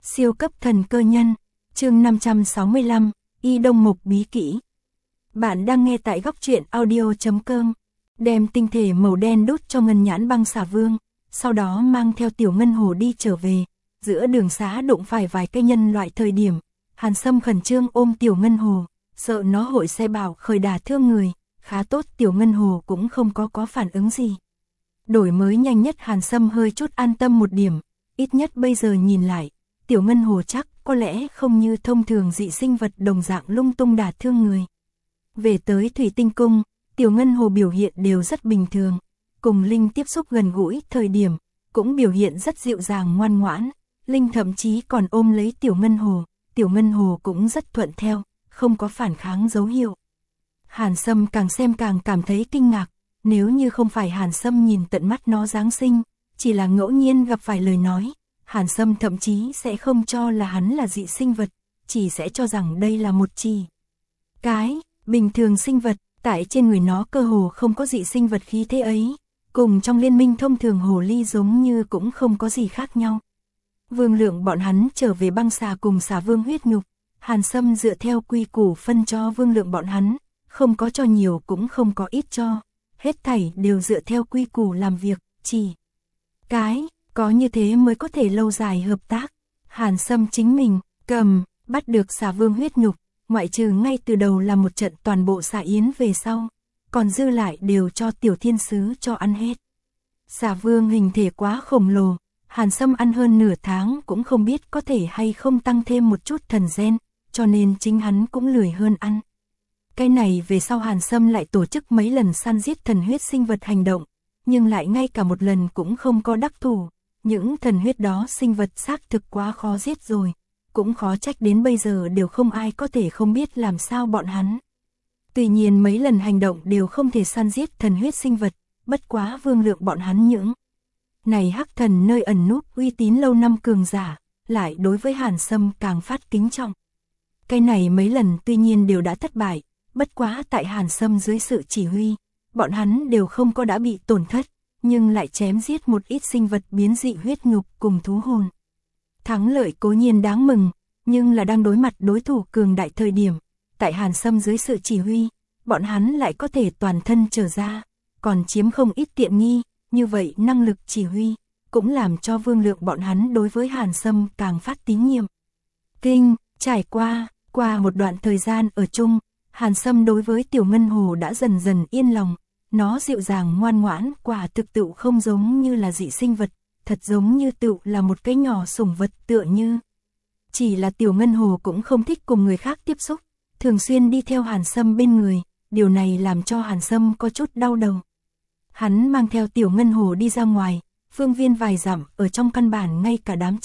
Siêu cấp thần cơ nhân, chương 565, Y Đông Mục bí kỹ. Bạn đang nghe tại góc truyện audio.com. Đem tinh thể màu đen đút cho Ngân Nhãn Băng Xà Vương, sau đó mang theo Tiểu Ngân Hồ đi trở về. Giữa đường xá đụng phải vài cây nhân loại thời điểm, Hàn Sâm khẩn trương ôm Tiểu Ngân Hồ, sợ nó hội xe bảo khởi đả thương người. Khá tốt, Tiểu Ngân Hồ cũng không có phản ứng gì. Đổi mới nhanh nhất, Hàn Sâm hơi chút an tâm một điểm, ít nhất bây giờ nhìn lại, Tiểu Ngân Hồ chắc có lẽ không như thông thường dị sinh vật đồng dạng lung tung đả thương người. Về tới Thủy Tinh Cung, Tiểu Ngân Hồ biểu hiện đều rất bình thường, cùng Linh tiếp xúc gần gũi thời điểm, cũng biểu hiện rất dịu dàng ngoan ngoãn. Linh thậm chí còn ôm lấy Tiểu Ngân Hồ cũng rất thuận theo, không có phản kháng dấu hiệu. Hàn Sâm càng xem càng cảm thấy kinh ngạc, nếu như không phải Hàn Sâm nhìn tận mắt nó giáng sinh, chỉ là ngẫu nhiên gặp phải lời nói, Hàn Sâm thậm chí sẽ không cho là hắn là dị sinh vật, chỉ sẽ cho rằng đây là một cái bình thường sinh vật. Tại trên người nó cơ hồ không có dị sinh vật khí thế ấy, cùng trong liên minh thông thường hồ ly giống như cũng không có gì khác nhau. Vương Lượng bọn hắn trở về băng xà cùng xà vương huyết nhục, Hàn Sâm dựa theo quy củ phân cho Vương Lượng bọn hắn, không có cho nhiều cũng không có ít cho, hết thảy đều dựa theo quy củ làm việc, chỉ có như thế mới có thể lâu dài hợp tác. Hàn Sâm chính mình bắt được xà vương huyết nhục, ngoại trừ ngay từ đầu là một trận toàn bộ xà yến về sau, còn dư lại đều cho Tiểu Thiên Sứ cho ăn hết. Xà vương hình thể quá khổng lồ, Hàn Sâm ăn hơn nửa tháng cũng không biết có thể hay không tăng thêm một chút thần gen, cho nên chính hắn cũng lười hơn ăn. Cái này về sau Hàn Sâm lại tổ chức mấy lần săn giết thần huyết sinh vật hành động, nhưng lại ngay cả một lần cũng không có đắc thủ. Những thần huyết đó sinh vật xác thực quá khó giết rồi, cũng khó trách đến bây giờ đều không ai có thể không biết làm sao bọn hắn. Tuy nhiên mấy lần hành động đều không thể săn giết thần huyết sinh vật, bất quá Vương Lượng bọn hắn những này hắc thần nơi ẩn núp uy tín lâu năm cường giả, lại đối với Hàn Sâm càng phát kính trọng. Cái này mấy lần tuy nhiên đều đã thất bại, bất quá tại Hàn Sâm dưới sự chỉ huy, bọn hắn đều không có đã bị tổn thất, nhưng lại chém giết một ít sinh vật biến dị huyết nhục cùng thú hồn. Thắng lợi cố nhiên đáng mừng, nhưng là đang đối mặt đối thủ cường đại thời điểm, tại Hàn Sâm dưới sự chỉ huy, bọn hắn lại có thể toàn thân trở ra, còn chiếm không ít tiện nghi, như vậy năng lực chỉ huy, cũng làm cho Vương Lượng bọn hắn đối với Hàn Sâm càng phát tín nhiệm. Trải qua một đoạn thời gian ở chung, Hàn Sâm đối với Tiểu Ngân Hồ đã dần dần yên lòng, nó dịu dàng ngoan ngoãn, quả thực tựu không giống như là dị sinh vật, thật giống như tựu là một cái nhỏ sủng vật tựa như. Chỉ là Tiểu Ngân Hồ cũng không thích cùng người khác tiếp xúc, thường xuyên đi theo Hàn Sâm bên người, điều này làm cho Hàn Sâm có chút đau đầu. Hắn mang theo Tiểu Ngân Hồ đi ra ngoài, phương viên vài dặm, ở trong căn bản ngay cả đám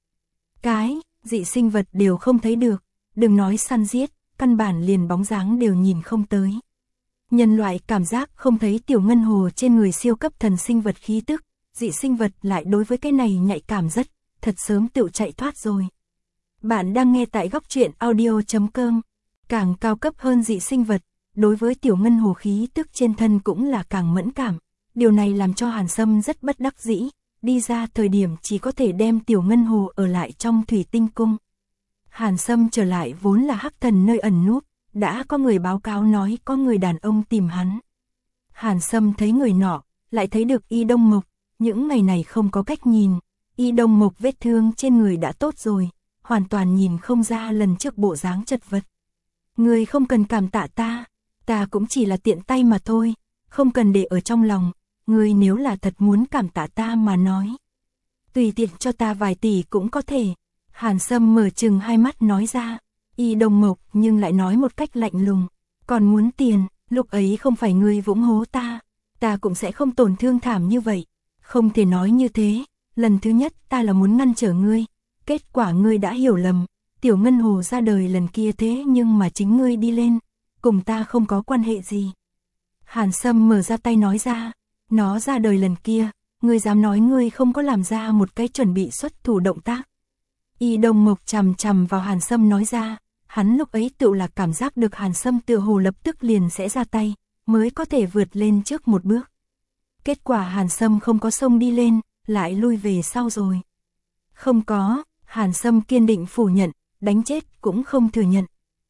cái dị sinh vật đều không thấy được, đừng nói săn giết, căn bản liền bóng dáng đều nhìn không tới. Nhân loại cảm giác không thấy Tiểu Ngân Hồ trên người siêu cấp thần sinh vật khí tức, dị sinh vật lại đối với cái này nhạy cảm rất, thật sớm tự chạy thoát rồi. Bạn đang nghe tại góc truyện audio.com. Càng cao cấp hơn dị sinh vật, đối với Tiểu Ngân Hồ khí tức trên thân cũng là càng mẫn cảm. Điều này làm cho Hàn Sâm rất bất đắc dĩ, đi ra thời điểm chỉ có thể đem Tiểu Ngân Hồ ở lại trong Thủy Tinh Cung. Hàn Sâm trở lại vốn là hắc thần nơi ẩn núp, đã có người báo cáo nói có người đàn ông tìm hắn. Hàn Sâm thấy người nọ, lại thấy được Y Đông Mộc, những ngày này không có cách nhìn, Y Đông Mộc vết thương trên người đã tốt rồi, hoàn toàn nhìn không ra lần trước bộ dáng chật vật. Người không cần cảm tạ ta cũng chỉ là tiện tay mà thôi, không cần để ở trong lòng, người nếu là thật muốn cảm tạ ta mà nói, tùy tiện cho ta vài tỷ cũng có thể. Hàn Sâm mở trừng hai mắt nói ra. Y Đông Mộc nhưng lại nói một cách lạnh lùng, còn muốn tiền, lúc ấy không phải ngươi vũng hố ta cũng sẽ không tổn thương thảm như vậy, không thể nói như thế, lần thứ nhất ta là muốn ngăn trở ngươi, kết quả ngươi đã hiểu lầm, Tiểu Ngân Hồ ra đời lần kia thế nhưng mà chính ngươi đi lên, cùng ta không có quan hệ gì. Hàn Sâm mở ra tay nói ra, nó ra đời lần kia, ngươi dám nói ngươi không có làm ra một cái chuẩn bị xuất thủ động tác. Y Đông Mộc chằm chằm vào Hàn Sâm nói ra, hắn lúc ấy tự là cảm giác được Hàn Sâm tựa hồ lập tức liền sẽ ra tay, mới có thể vượt lên trước một bước. Kết quả Hàn Sâm không có xông đi lên, lại lui về sau rồi. Không có, Hàn Sâm kiên định phủ nhận, đánh chết cũng không thừa nhận.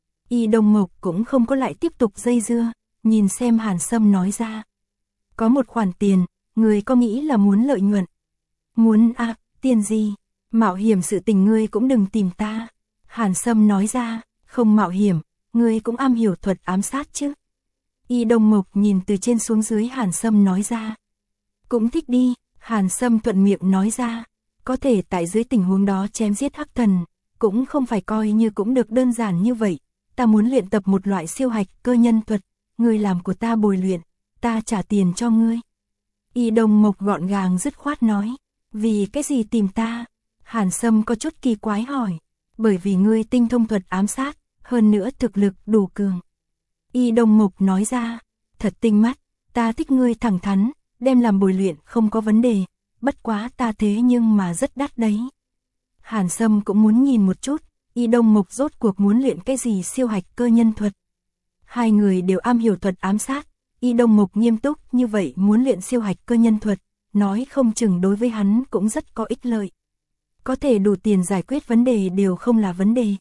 Y Đông Mộc cũng không có lại tiếp tục dây dưa, nhìn xem Hàn Sâm nói ra. Có một khoản tiền, người có nghĩ là muốn lợi nhuận? Muốn à, tiền gì? Mạo hiểm sự tình ngươi cũng đừng tìm ta. Hàn Sâm nói ra, không mạo hiểm, ngươi cũng am hiểu thuật ám sát chứ. Y Đông Mộc nhìn từ trên xuống dưới Hàn Sâm nói ra. Cũng thích đi, Hàn Sâm thuận miệng nói ra. Có thể tại dưới tình huống đó chém giết hắc thần, cũng không phải coi như cũng được đơn giản như vậy. Ta muốn luyện tập một loại siêu hạch cơ nhân thuật, ngươi làm của ta bồi luyện, ta trả tiền cho ngươi. Y Đông Mộc gọn gàng dứt khoát nói. Vì cái gì tìm ta? Hàn Sâm có chút kỳ quái hỏi. Bởi vì ngươi tinh thông thuật ám sát, hơn nữa thực lực đủ cường. Y Đông Mộc nói ra. Thật tinh mắt, ta thích ngươi thẳng thắn, đem làm bồi luyện không có vấn đề. Bất quá ta thế nhưng mà rất đắt đấy. Hàn Sâm cũng muốn nhìn một chút, Y Đông Mộc rốt cuộc muốn luyện cái gì siêu hạch cơ nhân thuật. Hai người đều am hiểu thuật ám sát, Y Đông Mộc nghiêm túc như vậy muốn luyện siêu hạch cơ nhân thuật, nói không chừng đối với hắn cũng rất có ích lợi. Có thể đủ tiền giải quyết vấn đề đều không là vấn đề.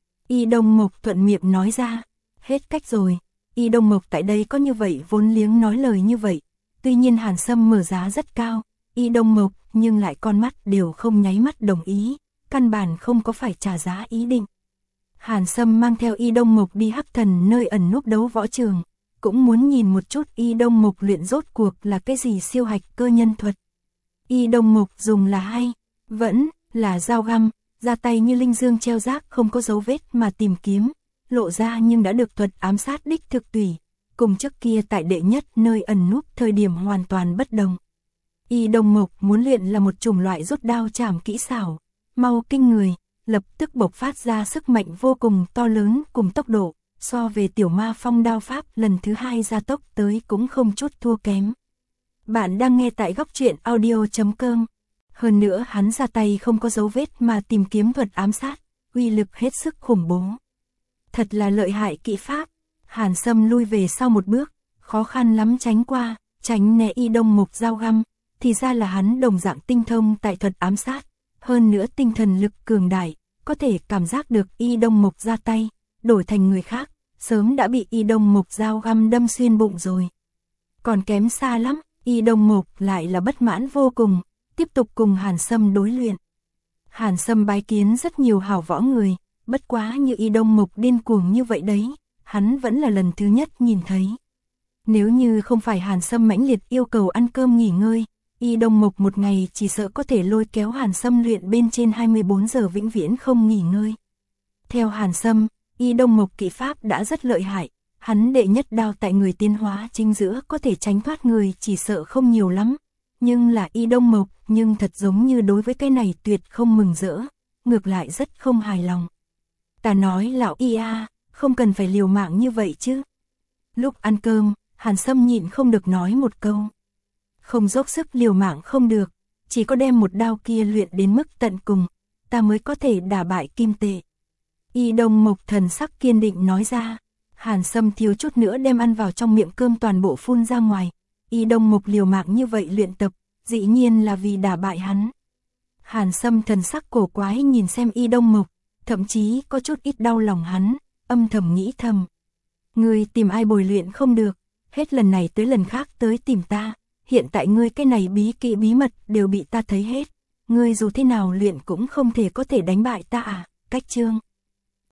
Y Đông Mộc thuận miệng nói ra, hết cách rồi. Y Đông Mộc tại đây có như vậy vốn liếng nói lời như vậy. Tuy nhiên Hàn Sâm mở giá rất cao, Y Đông Mộc nhưng lại con mắt đều không nháy mắt đồng ý, căn bản không có phải trả giá ý định. Hàn Sâm mang theo Y Đông Mộc đi hắc thần nơi ẩn núp đấu võ trường, cũng muốn nhìn một chút Y Đông Mộc luyện rốt cuộc là cái gì siêu hạch cơ nhân thuật. Y Đông Mộc dùng là hay, vẫn là dao găm, ra tay như linh dương treo rác không có dấu vết mà tìm kiếm, lộ ra nhưng đã được thuật ám sát đích thực tùy, cùng trước kia tại đệ nhất nơi ẩn núp thời điểm hoàn toàn bất đồng. Y Đông Mộc muốn luyện là một chủng loại rút đao chảm kỹ xảo, mau kinh người, lập tức bộc phát ra sức mạnh vô cùng to lớn cùng tốc độ, so về tiểu ma phong đao pháp lần thứ 2 gia tốc tới cũng không chút thua kém. Bạn đang nghe tại góc truyện audio.com. Hơn nữa hắn ra tay không có dấu vết mà tìm kiếm thuật ám sát, uy lực hết sức khủng bố. Thật là lợi hại kỹ pháp. Hàn Sâm lui về sau một bước, khó khăn lắm tránh qua, tránh né Y Đông Mộc dao găm, thì ra là hắn đồng dạng tinh thông tại thuật ám sát, hơn nữa tinh thần lực cường đại, có thể cảm giác được Y Đông Mộc ra tay, đổi thành người khác, sớm đã bị Y Đông Mộc dao găm đâm xuyên bụng rồi. Còn kém xa lắm, Y Đông Mộc lại là bất mãn vô cùng, tiếp tục cùng Hàn Sâm đối luyện. Hàn Sâm bái kiến rất nhiều hảo võ người, bất quá như Y Đông Mộc điên cuồng như vậy đấy, hắn vẫn là lần thứ nhất nhìn thấy. Nếu như không phải Hàn Sâm mãnh liệt yêu cầu ăn cơm nghỉ ngơi, Y Đông Mộc một ngày chỉ sợ có thể lôi kéo Hàn Sâm luyện bên trên 24 giờ vĩnh viễn không nghỉ ngơi. Theo Hàn Sâm, Y Đông Mộc kỹ pháp đã rất lợi hại, hắn đệ nhất đao tại người tiến hóa chính giữa có thể tránh thoát người chỉ sợ không nhiều lắm. Nhưng là Y Đông Mộc nhưng thật giống như đối với cái này tuyệt không mừng rỡ, ngược lại rất không hài lòng. Ta nói lão Y a, không cần phải liều mạng như vậy chứ. Lúc ăn cơm, Hàn Sâm nhịn không được nói một câu. Không dốc sức liều mạng không được, chỉ có đem một đao kia luyện đến mức tận cùng, ta mới có thể đả bại kim tệ. Y Đông Mộc thần sắc kiên định nói ra. Hàn Sâm thiếu chút nữa đem ăn vào trong miệng cơm toàn bộ phun ra ngoài. Y Đông Mộc liều mạng như vậy luyện tập, dĩ nhiên là vì đả bại hắn. Hàn Sâm thần sắc cổ quái nhìn xem Y Đông Mộc, thậm chí có chút ít đau lòng hắn, âm thầm nghĩ thầm. Ngươi tìm ai bồi luyện không được, hết lần này tới lần khác tới tìm ta, hiện tại ngươi cái này bí kỹ bí mật đều bị ta thấy hết, ngươi dù thế nào luyện cũng không thể có thể đánh bại ta à, cách chương.